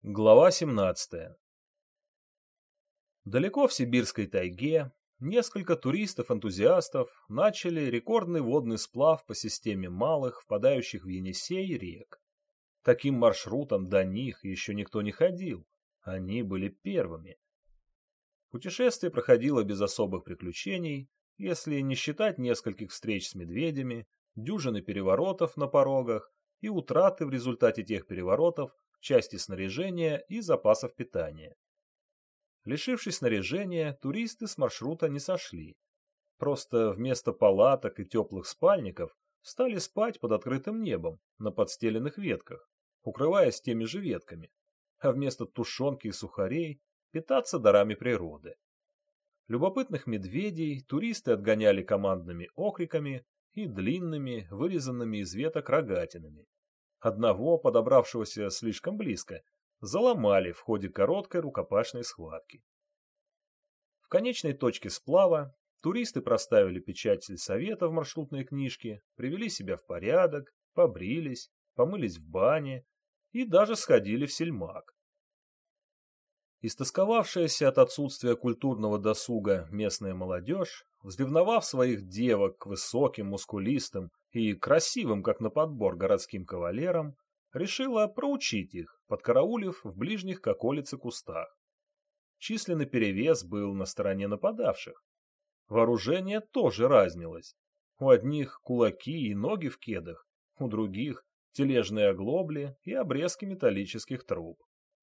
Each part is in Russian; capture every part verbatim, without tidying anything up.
Глава семнадцатая. Далеко в сибирской тайге несколько туристов-энтузиастов начали рекордный водный сплав по системе малых, впадающих в Енисей рек. Таким маршрутом до них еще никто не ходил, они были первыми. Путешествие проходило без особых приключений, если не считать нескольких встреч с медведями, дюжины переворотов на порогах и утраты в результате тех переворотов части снаряжения и запасов питания. Лишившись снаряжения, туристы с маршрута не сошли. Просто вместо палаток и теплых спальников стали спать под открытым небом на подстеленных ветках, укрываясь теми же ветками, а вместо тушенки и сухарей питаться дарами природы. Любопытных медведей туристы отгоняли командными окриками и длинными, вырезанными из веток рогатинами. Одного, подобравшегося слишком близко, заломали в ходе короткой рукопашной схватки. В конечной точке сплава туристы проставили печать сельсовета в маршрутной книжке, привели себя в порядок, побрились, помылись в бане и даже сходили в сельмаг. Истосковавшаяся от отсутствия культурного досуга местная молодежь, взревновав своих девок к высоким, мускулистым и красивым, как на подбор, городским кавалерам, решила проучить их, подкараулив в ближних к околице кустах. Численный перевес был на стороне нападавших. Вооружение тоже разнилось. У одних кулаки и ноги в кедах, у других тележные оглобли и обрезки металлических труб.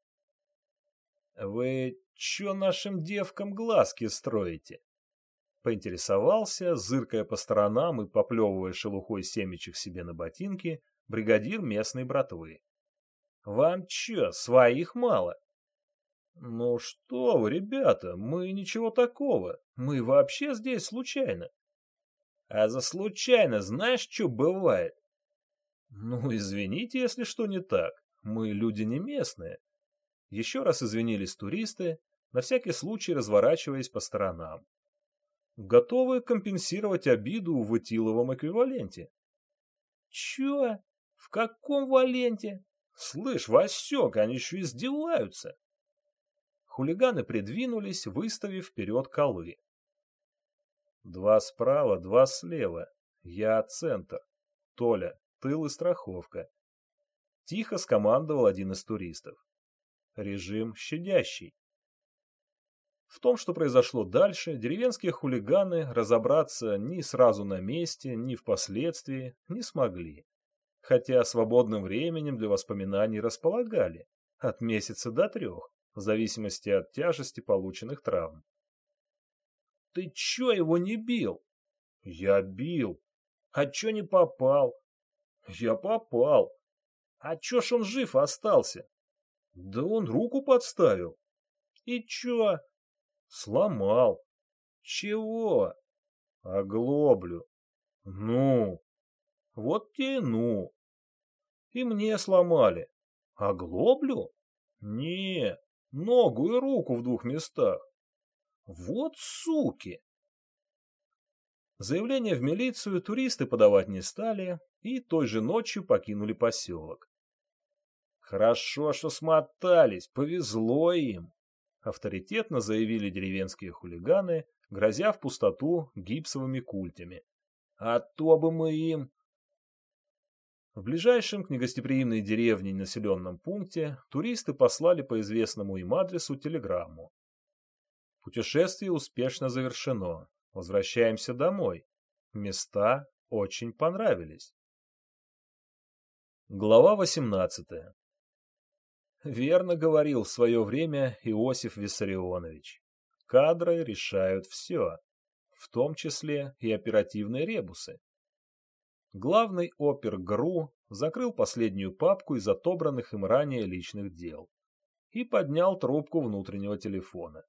«Вы чё нашим девкам глазки строите?» — поинтересовался, зыркая по сторонам и поплевывая шелухой семечек себе на ботинки, бригадир местной братвы. «Вам чё, своих мало?» «Ну что вы, ребята, мы ничего такого, мы вообще здесь случайно». «А за случайно знаешь, что бывает?» «Ну, извините, если что не так, мы люди не местные». Еще раз извинились туристы, на всякий случай разворачиваясь по сторонам. Готовы компенсировать обиду в этиловом эквиваленте. Чё? В каком валенте? Слышь, Васек, они еще издеваются. Хулиганы придвинулись, выставив вперед колы. Два справа, два слева. Я центр. Толя, тыл и страховка. Тихо скомандовал один из туристов. Режим щадящий. В том, что произошло дальше, деревенские хулиганы разобраться ни сразу на месте, ни впоследствии не смогли, хотя свободным временем для воспоминаний располагали, от месяца до трех, в зависимости от тяжести полученных травм. «Ты чё его не бил?» «Я бил». «А чё не попал?» «Я попал». «А чё ж он жив остался?» «Да он руку подставил». «И чё?» «Сломал». «Чего?» «Оглоблю». «Ну?» «Вот те ну». «И мне сломали». «Оглоблю?» «Не, ногу и руку в двух местах». «Вот суки!» Заявление в милицию туристы подавать не стали и той же ночью покинули поселок. «Хорошо, что смотались, повезло им», — авторитетно заявили деревенские хулиганы, грозя в пустоту гипсовыми культями. «А то бы мы им...» В ближайшем к негостеприимной деревне населенном пункте туристы послали по известному им адресу телеграмму. Путешествие успешно завершено. Возвращаемся домой. Места очень понравились. Глава восемнадцатая. Верно говорил в свое время Иосиф Виссарионович. Кадры решают все, в том числе и оперативные ребусы. Главный опер ГРУ закрыл последнюю папку из отобранных им ранее личных дел и поднял трубку внутреннего телефона.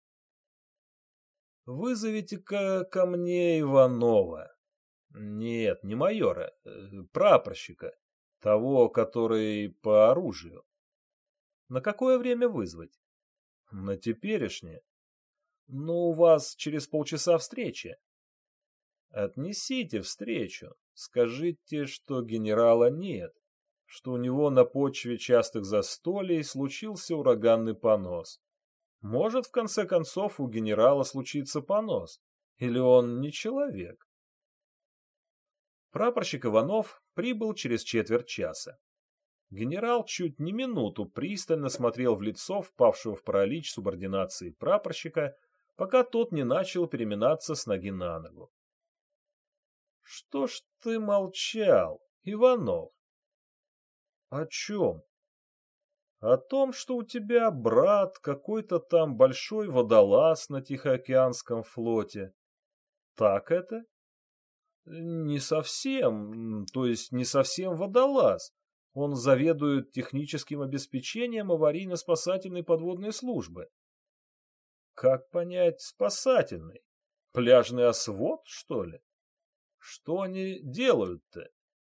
«Вызовите-ка ко мне Иванова. Нет, не майора, э, прапорщика, того, который по оружию. На какое время вызвать? На теперешнее. Ну, у вас через полчаса встреча. Отнесите встречу. Скажите, что генерала нет, что у него на почве частых застолий случился ураганный понос. Может, в конце концов, у генерала случится понос. Или он не человек? Прапорщик Иванов прибыл через четверть часа. Генерал чуть не минуту пристально смотрел в лицо впавшего в паралич субординации прапорщика, пока тот не начал переминаться с ноги на ногу. — Что ж ты молчал, Иванов? — О чем? — О том, что у тебя брат какой-то там большой водолаз на Тихоокеанском флоте. Так это? — Не совсем, то есть не совсем водолаз. Он заведует техническим обеспечением аварийно-спасательной подводной службы. Как понять спасательный? Пляжный освод, что ли? Что они делают-то?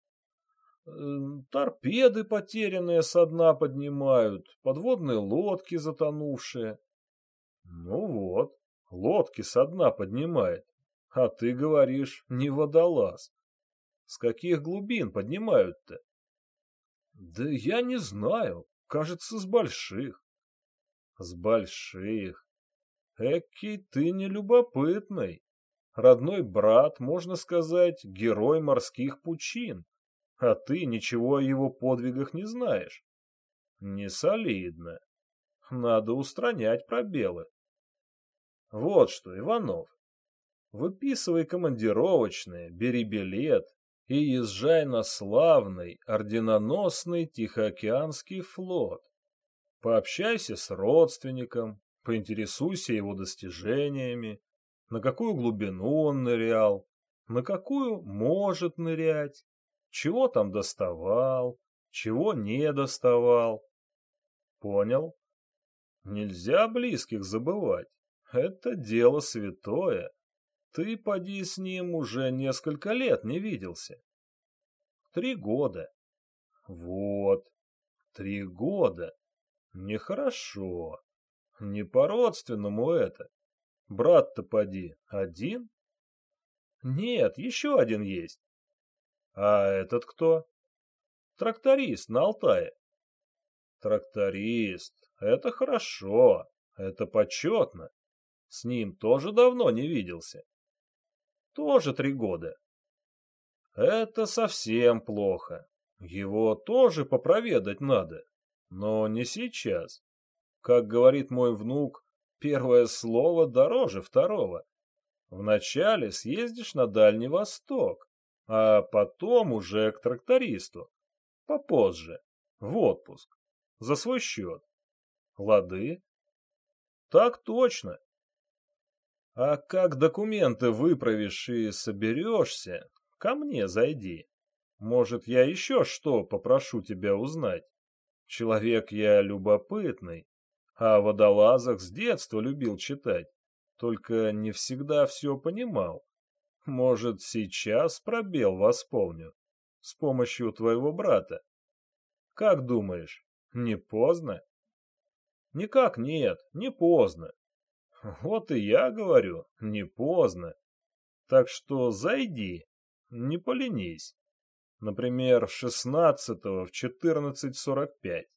Торпеды потерянные со дна поднимают, подводные лодки затонувшие. Ну вот, лодки со дна поднимает. А ты говоришь, не водолаз. С каких глубин поднимают-то? Да я не знаю, кажется, с больших. С больших. Экий ты нелюбопытный. Родной брат, можно сказать, герой морских пучин. А ты ничего о его подвигах не знаешь. Не солидно. Надо устранять пробелы. Вот что, Иванов. Выписывай командировочные, бери билет и езжай на славный, орденоносный Тихоокеанский флот. Пообщайся с родственником, поинтересуйся его достижениями, на какую глубину он нырял, на какую может нырять, чего там доставал, чего не доставал. Понял? Нельзя близких забывать. Это дело святое. Ты, поди, с ним уже несколько лет не виделся. Три года. Вот. Три года. Нехорошо. Не по-родственному это. Брат-то, поди, один? Нет, еще один есть. А этот кто? Тракторист на Алтае. Тракторист. Это хорошо. Это почетно. С ним тоже давно не виделся. Тоже три года. Это совсем плохо. Его тоже попроведать надо. Но не сейчас. Как говорит мой внук, первое слово дороже второго. Вначале съездишь на Дальний Восток, а потом уже к трактористу. Попозже. В отпуск. За свой счет. Лады? Так точно. А как документы выправишь и соберешься, ко мне зайди. Может, я еще что попрошу тебя узнать. Человек я любопытный, а о водолазах с детства любил читать, только не всегда все понимал. Может, сейчас пробел восполню с помощью твоего брата. Как думаешь, не поздно? Никак нет, не поздно. Вот и я говорю, не поздно. Так что зайди, не поленись. Например, шестнадцатого в четырнадцать сорок пять.